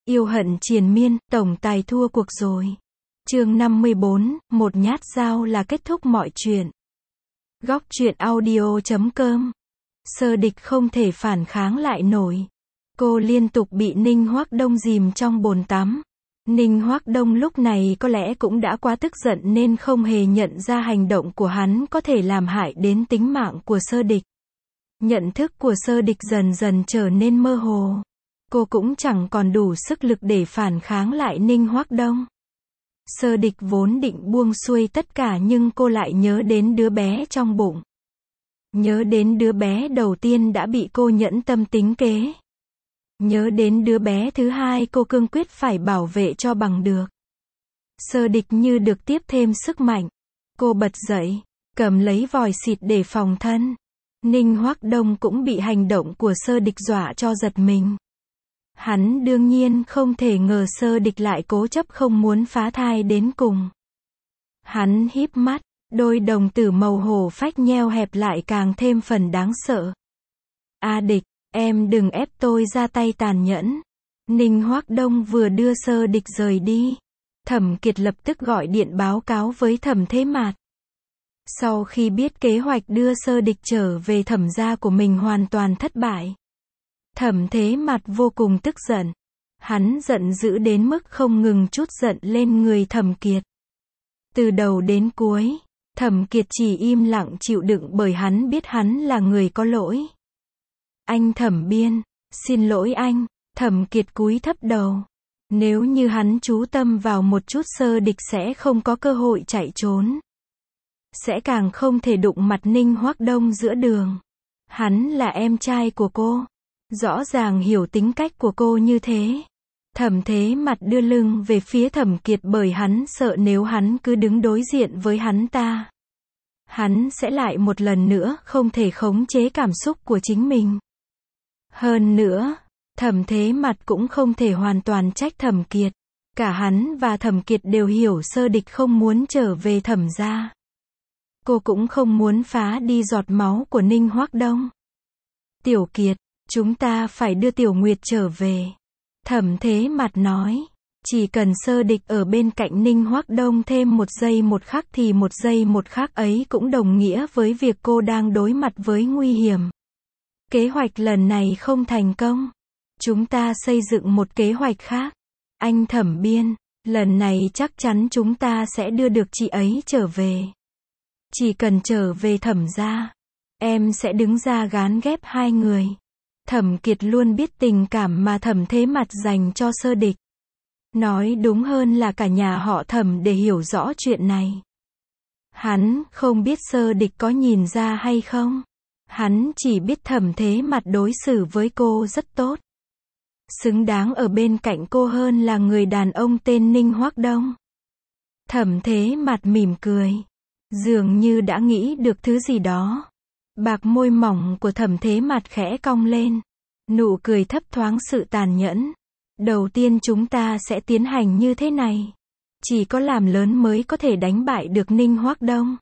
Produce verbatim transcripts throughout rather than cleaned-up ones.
Yêu hận triền miên, tổng tài thua cuộc rồi. Chương năm mươi bốn, một nhát dao là kết thúc mọi chuyện. Góc truyện audio chấm com. Sơ địch không thể phản kháng lại nổi. Cô liên tục bị Ninh Hoắc Đông dìm trong bồn tắm. Ninh Hoắc Đông lúc này có lẽ cũng đã quá tức giận nên không hề nhận ra hành động của hắn có thể làm hại đến tính mạng của sơ địch. Nhận thức của sơ địch dần dần trở nên mơ hồ. Cô cũng chẳng còn đủ sức lực để phản kháng lại Ninh Hoắc Đông. Sơ địch vốn định buông xuôi tất cả nhưng cô lại nhớ đến đứa bé trong bụng. Nhớ đến đứa bé đầu tiên đã bị cô nhẫn tâm tính kế. Nhớ đến đứa bé thứ hai cô cương quyết phải bảo vệ cho bằng được. Sơ địch như được tiếp thêm sức mạnh. Cô bật dậy, cầm lấy vòi xịt để phòng thân. Ninh Hoắc Đông cũng bị hành động của sơ địch dọa cho giật mình. Hắn đương nhiên không thể ngờ sơ địch lại cố chấp không muốn phá thai đến cùng. Hắn híp mắt, đôi đồng tử màu hổ phách nheo hẹp lại càng thêm phần đáng sợ. A địch, em đừng ép tôi ra tay tàn nhẫn. Ninh Hoắc Đông vừa đưa sơ địch rời đi. Thẩm Kiệt lập tức gọi điện báo cáo với Thẩm Thế Mạt. Sau khi biết kế hoạch đưa sơ địch trở về thẩm gia của mình hoàn toàn thất bại. Thẩm Thế Mạt vô cùng tức giận. Hắn giận dữ đến mức không ngừng trút giận lên người Thẩm Kiệt. Từ đầu đến cuối, Thẩm Kiệt chỉ im lặng chịu đựng bởi hắn biết hắn là người có lỗi. Anh Thẩm Biên, xin lỗi anh. Thẩm Kiệt cúi thấp đầu. Nếu như hắn chú tâm vào một chút sơ địch sẽ không có cơ hội chạy trốn. Sẽ càng không thể đụng mặt Ninh Hoắc Đông giữa đường. Hắn là em trai của cô. Rõ ràng hiểu tính cách của cô như thế. Thẩm Thế Mạt đưa lưng về phía Thẩm Kiệt bởi hắn sợ nếu hắn cứ đứng đối diện với hắn ta. Hắn sẽ lại một lần nữa không thể khống chế cảm xúc của chính mình. Hơn nữa, Thẩm Thế Mạt cũng không thể hoàn toàn trách Thẩm Kiệt. Cả hắn và Thẩm Kiệt đều hiểu sơ địch không muốn trở về thẩm gia. Cô cũng không muốn phá đi giọt máu của Ninh Hoắc Đông. Tiểu Kiệt, chúng ta phải đưa Tiểu Nguyệt trở về. Thẩm Thế Mạt nói, chỉ cần sơ địch ở bên cạnh Ninh Hoắc Đông thêm một giây một khắc thì một giây một khắc ấy cũng đồng nghĩa với việc cô đang đối mặt với nguy hiểm. Kế hoạch lần này không thành công. Chúng ta xây dựng một kế hoạch khác. Anh Thẩm Biên, lần này chắc chắn chúng ta sẽ đưa được chị ấy trở về. Chỉ cần trở về thẩm gia, em sẽ đứng ra gán ghép hai người. Thẩm Kiệt luôn biết tình cảm mà Thẩm Thế Mạt dành cho sơ địch. Nói đúng hơn là cả nhà họ Thẩm để hiểu rõ chuyện này. Hắn không biết sơ địch có nhìn ra hay không. Hắn chỉ biết Thẩm Thế Mạt đối xử với cô rất tốt. Xứng đáng ở bên cạnh cô hơn là người đàn ông tên Ninh Hoắc Đông. Thẩm Thế Mạt mỉm cười. Dường như đã nghĩ được thứ gì đó. Bạc môi mỏng của Thẩm Thế Mạt khẽ cong lên. Nụ cười thấp thoáng sự tàn nhẫn. Đầu tiên chúng ta sẽ tiến hành như thế này. Chỉ có làm lớn mới có thể đánh bại được Ninh Hoắc Đông.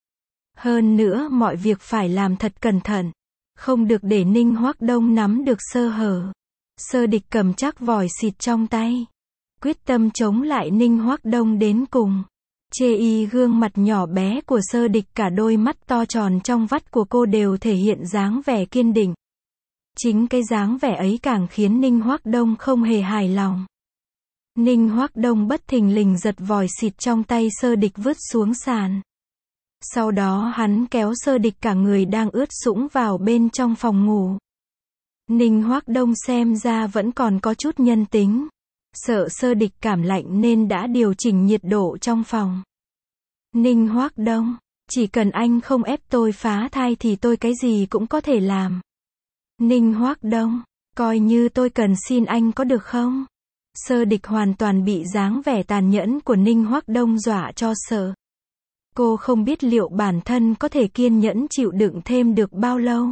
Hơn nữa mọi việc phải làm thật cẩn thận. Không được để Ninh Hoắc Đông nắm được sơ hở. Sơ địch cầm chắc vòi xịt trong tay. Quyết tâm chống lại Ninh Hoắc Đông đến cùng. Chê y gương mặt nhỏ bé của sơ địch cả đôi mắt to tròn trong vắt của cô đều thể hiện dáng vẻ kiên định. Chính cái dáng vẻ ấy càng khiến Ninh Hoắc Đông không hề hài lòng. Ninh Hoắc Đông bất thình lình giật vòi xịt trong tay sơ địch vứt xuống sàn. Sau đó hắn kéo sơ địch cả người đang ướt sũng vào bên trong phòng ngủ. Ninh Hoắc Đông xem ra vẫn còn có chút nhân tính. Sợ sơ địch cảm lạnh nên đã điều chỉnh nhiệt độ trong phòng. Ninh Hoắc Đông, chỉ cần anh không ép tôi phá thai thì tôi cái gì cũng có thể làm. Ninh Hoắc Đông, coi như tôi cần xin anh có được không? Sơ địch hoàn toàn bị dáng vẻ tàn nhẫn của Ninh Hoắc Đông dọa cho sợ. Cô không biết liệu bản thân có thể kiên nhẫn chịu đựng thêm được bao lâu.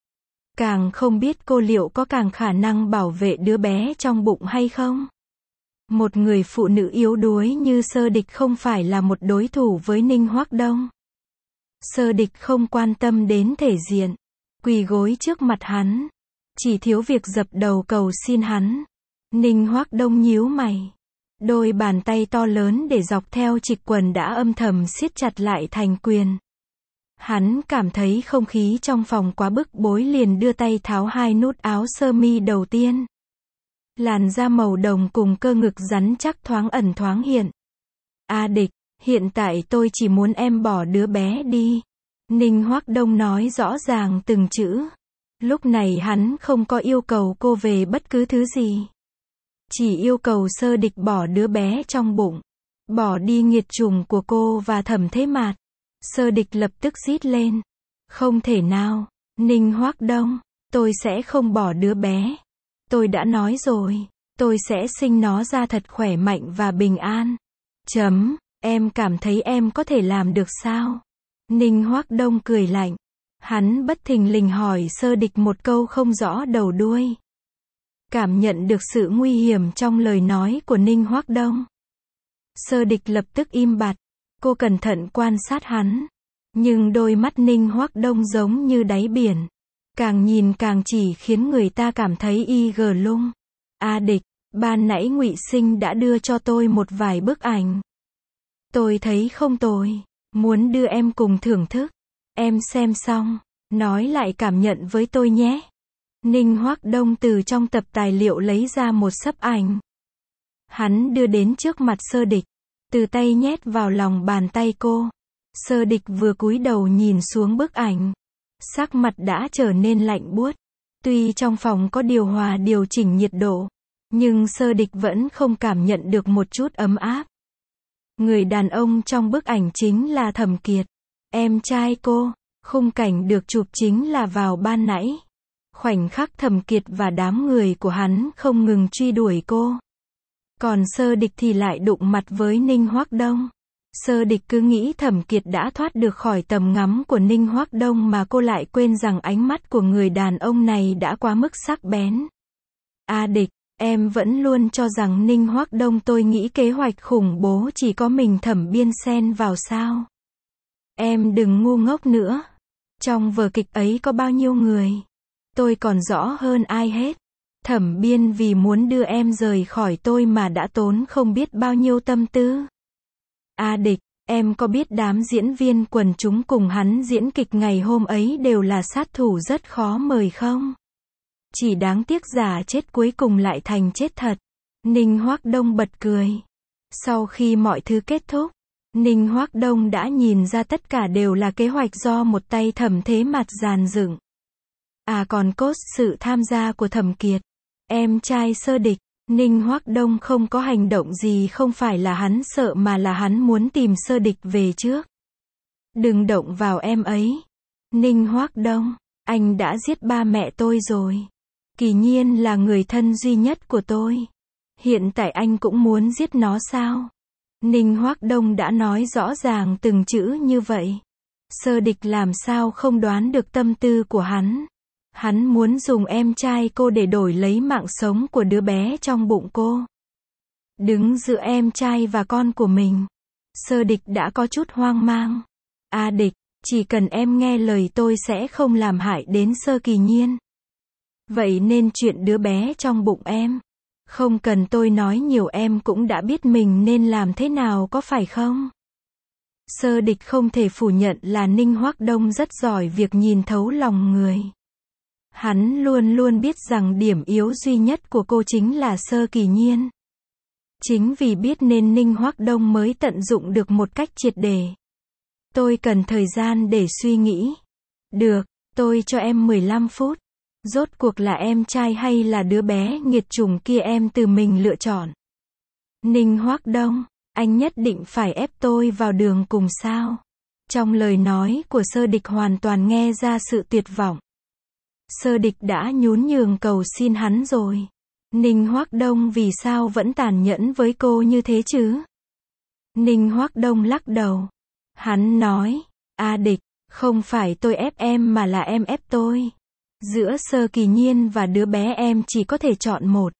Càng không biết cô liệu có càng khả năng bảo vệ đứa bé trong bụng hay không. Một người phụ nữ yếu đuối như sơ địch không phải là một đối thủ với Ninh Hoắc Đông. Sơ địch không quan tâm đến thể diện. Quỳ gối trước mặt hắn. Chỉ thiếu việc dập đầu cầu xin hắn. Ninh Hoác Đông nhíu mày. Đôi bàn tay to lớn để dọc theo trịch quần đã âm thầm siết chặt lại thành quyền. Hắn cảm thấy không khí trong phòng quá bức bối liền đưa tay tháo hai nút áo sơ mi đầu tiên. Làn da màu đồng cùng cơ ngực rắn chắc thoáng ẩn thoáng hiện. A Địch, hiện tại tôi chỉ muốn em bỏ đứa bé đi. Ninh Hoác Đông nói rõ ràng từng chữ. Lúc này hắn không có yêu cầu cô về bất cứ thứ gì. Chỉ yêu cầu Sơ Địch bỏ đứa bé trong bụng. Bỏ đi nghiệt chủng của cô và Thẩm Thế Mạt. Sơ Địch lập tức rít lên. Không thể nào, Ninh Hoác Đông, tôi sẽ không bỏ đứa bé. Tôi đã nói rồi, tôi sẽ sinh nó ra thật khỏe mạnh và bình an. Chấm, em cảm thấy em có thể làm được sao? Ninh Hoác Đông cười lạnh. Hắn bất thình lình hỏi Sơ Địch một câu không rõ đầu đuôi. Cảm nhận được sự nguy hiểm trong lời nói của Ninh Hoác Đông. Sơ Địch lập tức im bặt. Cô cẩn thận quan sát hắn. Nhưng đôi mắt Ninh Hoác Đông giống như đáy biển. Càng nhìn càng chỉ khiến người ta cảm thấy y gờ lung. A Địch, ban nãy Ngụy Sinh đã đưa cho tôi một vài bức ảnh. Tôi thấy không tồi. Muốn đưa em cùng thưởng thức. Em xem xong, nói lại cảm nhận với tôi nhé. Ninh Hoác Đông từ trong tập tài liệu lấy ra một xấp ảnh. Hắn đưa đến trước mặt Sơ Địch. Từ tay nhét vào lòng bàn tay cô. Sơ Địch vừa cúi đầu nhìn xuống bức ảnh. Sắc mặt đã trở nên lạnh buốt. Tuy trong phòng có điều hòa điều chỉnh nhiệt độ. Nhưng Sơ Địch vẫn không cảm nhận được một chút ấm áp. Người đàn ông trong bức ảnh chính là Thẩm Kiệt. Em trai cô. Khung cảnh được chụp chính là vào ban nãy. Khoảnh khắc Thẩm Kiệt và đám người của hắn không ngừng truy đuổi cô. Còn Sơ Địch thì lại đụng mặt với Ninh Hoác Đông. Sơ Địch cứ nghĩ Thẩm Kiệt đã thoát được khỏi tầm ngắm của Ninh Hoác Đông mà cô lại quên rằng ánh mắt của người đàn ông này đã quá mức sắc bén. A Địch, em vẫn luôn cho rằng Ninh Hoác Đông tôi nghĩ kế hoạch khủng bố chỉ có mình Thẩm Biên xen vào sao. Em đừng ngu ngốc nữa. Trong vở kịch ấy có bao nhiêu người. Tôi còn rõ hơn ai hết. Thẩm Biên vì muốn đưa em rời khỏi tôi mà đã tốn không biết bao nhiêu tâm tư. A Địch, em có biết đám diễn viên quần chúng cùng hắn diễn kịch ngày hôm ấy đều là sát thủ rất khó mời không? Chỉ đáng tiếc giả chết cuối cùng lại thành chết thật. Ninh Hoác Đông bật cười. Sau khi mọi thứ kết thúc, Ninh Hoác Đông đã nhìn ra tất cả đều là kế hoạch do một tay Thẩm Thế Mạt dàn dựng. À còn cốt sự tham gia của Thẩm Kiệt. Em trai Sơ Địch. Ninh Hoác Đông không có hành động gì không phải là hắn sợ mà là hắn muốn tìm Sơ Địch về trước. Đừng động vào em ấy. Ninh Hoác Đông, anh đã giết ba mẹ tôi rồi. Kỳ Nhiên là người thân duy nhất của tôi. Hiện tại anh cũng muốn giết nó sao? Ninh Hoác Đông đã nói rõ ràng từng chữ như vậy. Sơ Địch làm sao không đoán được tâm tư của hắn. Hắn muốn dùng em trai cô để đổi lấy mạng sống của đứa bé trong bụng cô. Đứng giữa em trai và con của mình. Sơ Địch đã có chút hoang mang. A Địch, chỉ cần em nghe lời tôi sẽ không làm hại đến Sơ Kỳ Nhiên. Vậy nên chuyện đứa bé trong bụng em, không cần tôi nói nhiều em cũng đã biết mình nên làm thế nào có phải không? Sơ Địch không thể phủ nhận là Ninh Hoác Đông rất giỏi việc nhìn thấu lòng người. Hắn luôn luôn biết rằng điểm yếu duy nhất của cô chính là Sơ Kỳ Nhiên. Chính vì biết nên Ninh Hoác Đông mới tận dụng được một cách triệt để. Tôi cần thời gian để suy nghĩ. Được, tôi cho em mười lăm phút. Rốt cuộc là em trai hay là đứa bé nghiệt chủng kia em từ mình lựa chọn. Ninh Hoác Đông, anh nhất định phải ép tôi vào đường cùng sao? Trong lời nói của Sơ Địch hoàn toàn nghe ra sự tuyệt vọng. Sơ Địch đã nhún nhường cầu xin hắn rồi. Ninh Hoác Đông vì sao vẫn tàn nhẫn với cô như thế chứ? Ninh Hoác Đông lắc đầu. Hắn nói, A Địch, không phải tôi ép em mà là em ép tôi. Giữa Sơ Kỳ Nhiên và đứa bé em chỉ có thể chọn một.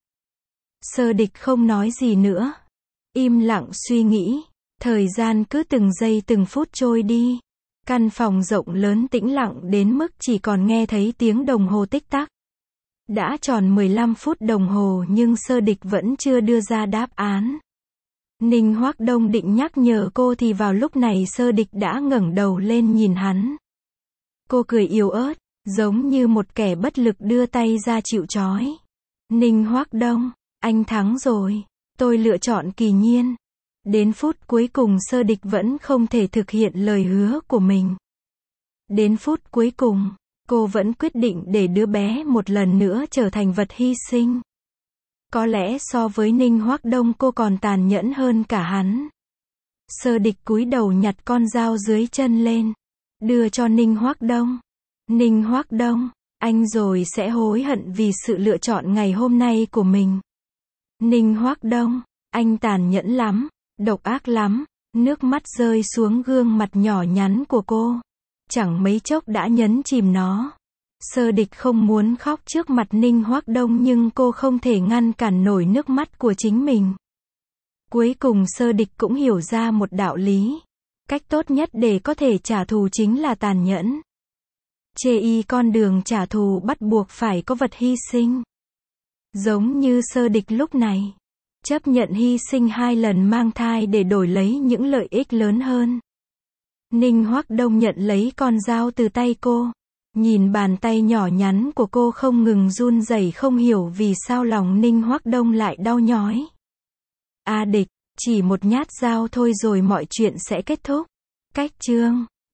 Sơ Địch không nói gì nữa. Im lặng suy nghĩ. Thời gian cứ từng giây từng phút trôi đi. Căn phòng rộng lớn tĩnh lặng đến mức chỉ còn nghe thấy tiếng đồng hồ tích tắc. Đã tròn mười lăm phút đồng hồ nhưng Sơ Địch vẫn chưa đưa ra đáp án. Ninh Hoắc Đông định nhắc nhở cô thì vào lúc này Sơ Địch đã ngẩng đầu lên nhìn hắn. Cô cười yếu ớt, giống như một kẻ bất lực đưa tay ra chịu trói. Ninh Hoắc Đông, anh thắng rồi. Tôi lựa chọn Kỳ Nhiên. Đến phút cuối cùng Sơ Địch vẫn không thể thực hiện lời hứa của mình. Đến phút cuối cùng, cô vẫn quyết định để đứa bé một lần nữa trở thành vật hy sinh. Có lẽ so với Ninh Hoắc Đông cô còn tàn nhẫn hơn cả hắn. Sơ Địch cúi đầu nhặt con dao dưới chân lên, đưa cho Ninh Hoắc Đông. Ninh Hoắc Đông, anh rồi sẽ hối hận vì sự lựa chọn ngày hôm nay của mình. Ninh Hoắc Đông, anh tàn nhẫn lắm, độc ác lắm. Nước mắt rơi xuống gương mặt nhỏ nhắn của cô. Chẳng mấy chốc đã nhấn chìm nó. Sơ Địch không muốn khóc trước mặt Ninh Hoắc Đông nhưng cô không thể ngăn cản nổi nước mắt của chính mình. Cuối cùng Sơ Địch cũng hiểu ra một đạo lý. Cách tốt nhất để có thể trả thù chính là tàn nhẫn. Chê y con đường trả thù bắt buộc phải có vật hy sinh. Giống như Sơ Địch lúc này. Chấp nhận hy sinh hai lần mang thai để đổi lấy những lợi ích lớn hơn. Ninh Hoắc Đông nhận lấy con dao từ tay cô. Nhìn bàn tay nhỏ nhắn của cô không ngừng run rẩy, không hiểu vì sao lòng Ninh Hoắc Đông lại đau nhói. A Địch, chỉ một nhát dao thôi rồi mọi chuyện sẽ kết thúc. Cách chương